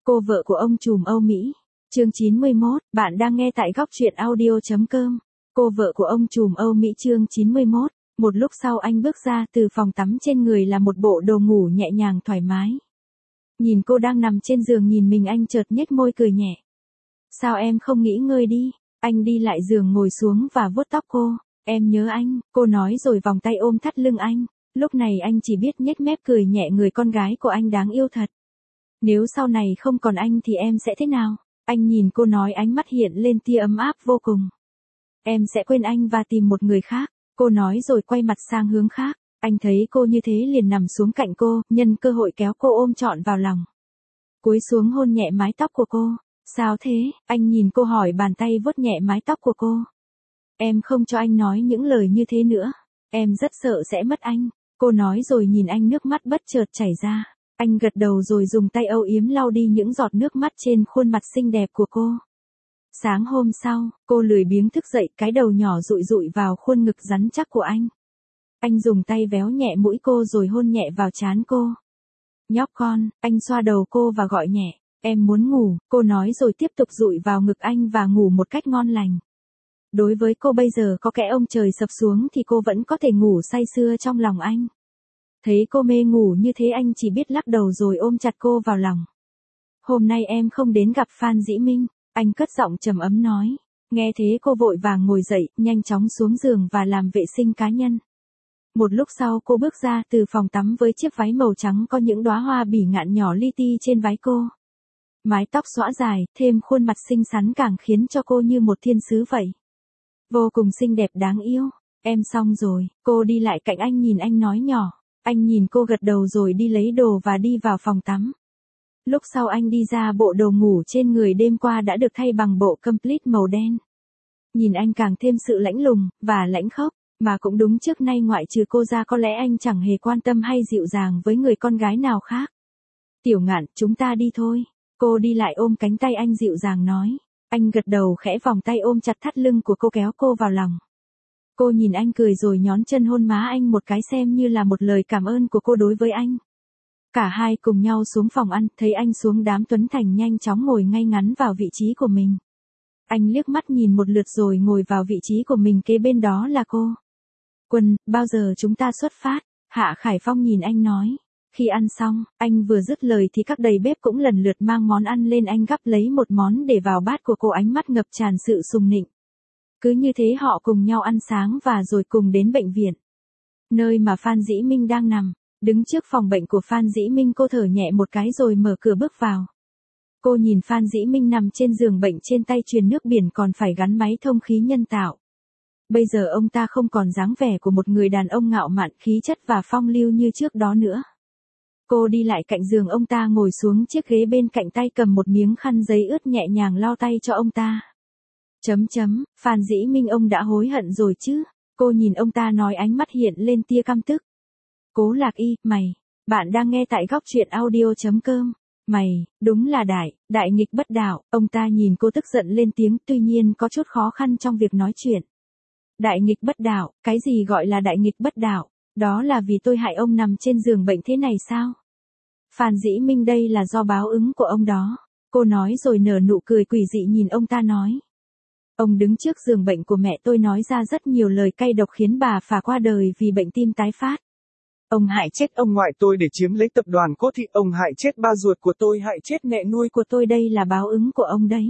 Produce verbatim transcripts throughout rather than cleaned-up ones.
Cô vợ của ông trùm Âu Mỹ. Chương chín mươi mốt, bạn đang nghe tại góc truyện audio chấm com. Cô vợ của ông trùm Âu Mỹ chương chín mươi mốt. Một lúc sau anh bước ra từ phòng tắm, trên người là một bộ đồ ngủ nhẹ nhàng thoải mái. Nhìn cô đang nằm trên giường nhìn mình, anh chợt nhếch môi cười nhẹ. Sao em không nghỉ ngơi đi? Anh đi lại giường ngồi xuống và vuốt tóc cô. Em nhớ anh, cô nói rồi vòng tay ôm thắt lưng anh. Lúc này anh chỉ biết nhếch mép cười nhẹ, người con gái của anh đáng yêu thật. Nếu sau này không còn anh thì em sẽ thế nào? Anh nhìn cô nói, ánh mắt hiện lên tia ấm áp vô cùng. Em sẽ quên anh và tìm một người khác. Cô nói rồi quay mặt sang hướng khác. Anh thấy cô như thế liền nằm xuống cạnh cô, nhân cơ hội kéo cô ôm trọn vào lòng. Cúi xuống hôn nhẹ mái tóc của cô. Sao thế? Anh nhìn cô hỏi, bàn tay vuốt nhẹ mái tóc của cô. Em không cho anh nói những lời như thế nữa. Em rất sợ sẽ mất anh. Cô nói rồi nhìn anh, nước mắt bất chợt chảy ra. Anh gật đầu rồi dùng tay âu yếm lau đi những giọt nước mắt trên khuôn mặt xinh đẹp của cô. Sáng hôm sau, cô lười biếng thức dậy, cái đầu nhỏ dụi dụi vào khuôn ngực rắn chắc của anh. Anh dùng tay véo nhẹ mũi cô rồi hôn nhẹ vào trán cô. Nhóc con, anh xoa đầu cô và gọi nhẹ. Em muốn ngủ, cô nói rồi tiếp tục dụi vào ngực anh và ngủ một cách ngon lành. Đối với cô bây giờ có kẻ ông trời sập xuống thì cô vẫn có thể ngủ say sưa trong lòng anh. Thấy cô mê ngủ như thế, anh chỉ biết lắc đầu rồi ôm chặt cô vào lòng. Hôm nay em không đến gặp Phan Dĩ Minh, anh cất giọng trầm ấm nói. Nghe thế cô vội vàng ngồi dậy, nhanh chóng xuống giường và làm vệ sinh cá nhân. Một lúc sau cô bước ra từ phòng tắm với chiếc váy màu trắng có những đóa hoa bỉ ngạn nhỏ li ti trên váy cô. Mái tóc xõa dài, thêm khuôn mặt xinh xắn càng khiến cho cô như một thiên sứ vậy. Vô cùng xinh đẹp đáng yêu. Em xong rồi. Cô đi lại cạnh anh, nhìn anh nói nhỏ. Anh nhìn cô gật đầu rồi đi lấy đồ và đi vào phòng tắm. Lúc sau anh đi ra, bộ đồ ngủ trên người đêm qua đã được thay bằng bộ complete màu đen. Nhìn anh càng thêm sự lãnh lùng và lãnh khốc, mà cũng đúng, trước nay ngoại trừ cô ra có lẽ anh chẳng hề quan tâm hay dịu dàng với người con gái nào khác. Tiểu Ngạn, chúng ta đi thôi. Cô đi lại ôm cánh tay anh dịu dàng nói. Anh gật đầu khẽ, vòng tay ôm chặt thắt lưng của cô, kéo cô vào lòng. Cô nhìn anh cười rồi nhón chân hôn má anh một cái, xem như là một lời cảm ơn của cô đối với anh. Cả hai cùng nhau xuống phòng ăn, thấy anh xuống, Đám Tuấn Thành nhanh chóng ngồi ngay ngắn vào vị trí của mình. Anh liếc mắt nhìn một lượt rồi ngồi vào vị trí của mình, kế bên đó là cô. Quân, bao giờ chúng ta xuất phát? Hạ Khải Phong nhìn anh nói. Khi ăn xong, anh vừa dứt lời thì các đầy bếp cũng lần lượt mang món ăn lên, anh gắp lấy một món để vào bát của cô, ánh mắt ngập tràn sự sùng nịnh. Cứ như thế họ cùng nhau ăn sáng và rồi cùng đến bệnh viện. Nơi mà Phan Dĩ Minh đang nằm. Đứng trước phòng bệnh của Phan Dĩ Minh, cô thở nhẹ một cái rồi mở cửa bước vào. Cô nhìn Phan Dĩ Minh nằm trên giường bệnh, trên tay truyền nước biển, còn phải gắn máy thông khí nhân tạo. Bây giờ ông ta không còn dáng vẻ của một người đàn ông ngạo mạn, khí chất và phong lưu như trước đó nữa. Cô đi lại cạnh giường ông ta, ngồi xuống chiếc ghế bên cạnh, tay cầm một miếng khăn giấy ướt nhẹ nhàng lau tay cho ông ta. Chấm chấm, Phan Dĩ Minh, ông đã hối hận rồi chứ? Cô nhìn ông ta nói, ánh mắt hiện lên tia căm tức. Cố Lạc Y, mày, bạn đang nghe tại góc truyện audio chấm com. Mày, đúng là đại, đại nghịch bất đạo. Ông ta nhìn cô tức giận lên tiếng, tuy nhiên có chút khó khăn trong việc nói chuyện. Đại nghịch bất đạo, cái gì gọi là đại nghịch bất đạo? Đó là vì tôi hại ông nằm trên giường bệnh thế này sao? Phan Dĩ Minh, đây là do báo ứng của ông đó. Cô nói rồi nở nụ cười quỷ dị nhìn ông ta nói. Ông đứng trước giường bệnh của mẹ tôi nói ra rất nhiều lời cay độc khiến bà phải qua đời vì bệnh tim tái phát. Ông hại chết ông ngoại tôi để chiếm lấy tập đoàn Cốt Thị, ông hại chết ba ruột của tôi, hại chết mẹ nuôi của tôi, đây là báo ứng của ông đấy.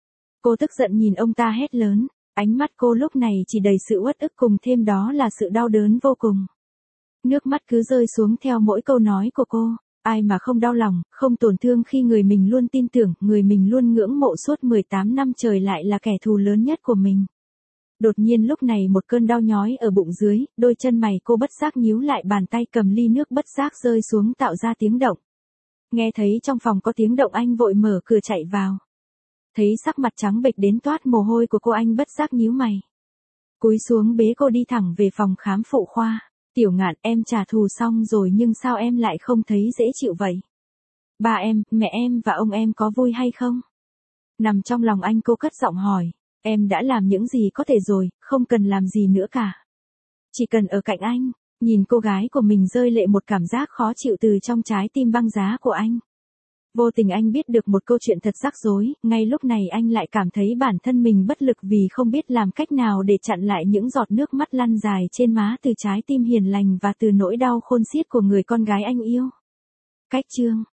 Cô tức giận nhìn ông ta hét lớn, ánh mắt cô lúc này chỉ đầy sự uất ức, cùng thêm đó là sự đau đớn vô cùng. Nước mắt cứ rơi xuống theo mỗi câu nói của cô. Ai mà không đau lòng, không tổn thương khi người mình luôn tin tưởng, người mình luôn ngưỡng mộ suốt mười tám năm trời lại là kẻ thù lớn nhất của mình. Đột nhiên lúc này một cơn đau nhói ở bụng dưới, đôi chân mày cô bất giác nhíu lại, bàn tay cầm ly nước bất giác rơi xuống tạo ra tiếng động. Nghe thấy trong phòng có tiếng động, anh vội mở cửa chạy vào. Thấy sắc mặt trắng bệch đến toát mồ hôi của cô, anh bất giác nhíu mày. Cúi xuống bế cô đi thẳng về phòng khám phụ khoa. Tiểu Ngạn, em trả thù xong rồi nhưng sao em lại không thấy dễ chịu vậy? Ba em, mẹ em và ông em có vui hay không? Nằm trong lòng anh, cô cất giọng hỏi. Em đã làm những gì có thể rồi, không cần làm gì nữa cả. Chỉ cần ở cạnh anh. Nhìn cô gái của mình rơi lệ, một cảm giác khó chịu từ trong trái tim băng giá của anh. Vô tình anh biết được một câu chuyện thật rắc rối, ngay lúc này anh lại cảm thấy bản thân mình bất lực vì không biết làm cách nào để chặn lại những giọt nước mắt lăn dài trên má từ trái tim hiền lành và từ nỗi đau khôn xiết của người con gái anh yêu. Cách chương